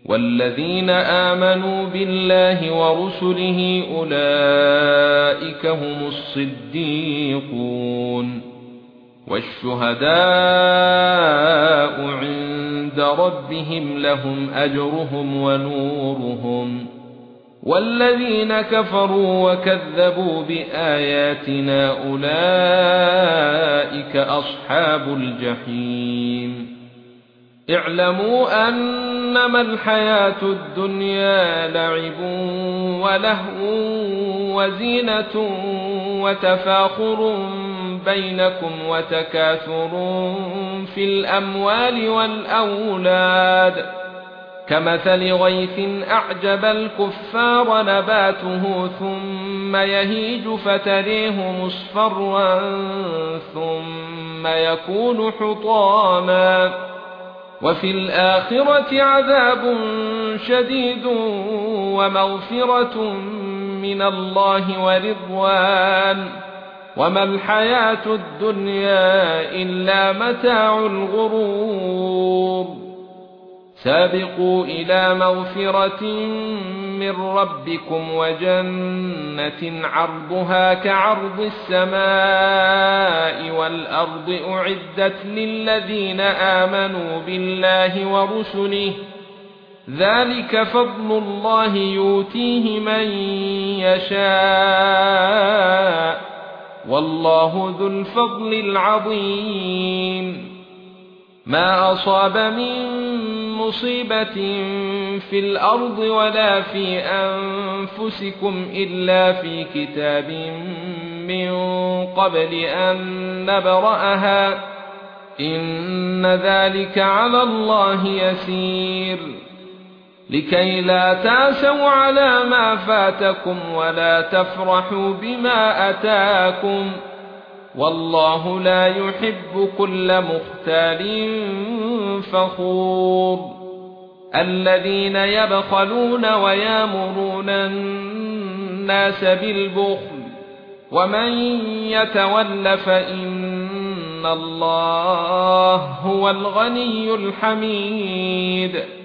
والذين آمنوا بالله ورسله أولئك هم الصديقون والشهداء عند ربهم لهم أجرهم ونورهم والذين كفروا وكذبوا بآياتنا أولئك أصحاب الجحيم اعلموا أنما الحياة الدنيا لعب ولهو وزينة وتفاخر بينكم وتكاثر في الأموال والأولاد كمثل غيث أعجب الكفار نباته ثم يهيج فتريه مصفرا ثم يكون حطاما وفي الآخرة عذاب شديد ومغفرة من الله ورضوان وما الحياة الدنيا إلا متاع الغرور سابقوا إلى مغفرة من ربكم وجنة عرضها كعرض السماء والأرض أعدت للذين آمنوا بالله ورسله ذلك فضل الله يؤتيه من يشاء والله ذو الفضل العظيم ما أصاب من مصيبة في الأرض ولا في أنفسكم إلا في كتاب من قبل أن نبرأها إن ذلك على الله يسير لكي لا تأسوا على ما فاتكم ولا تفرحوا بما أتاكم والله لا يحب كل مختال فخور الذين يبخلون ويامرون الناس بالبخل ومن يتول فإن الله هو الغني الحميد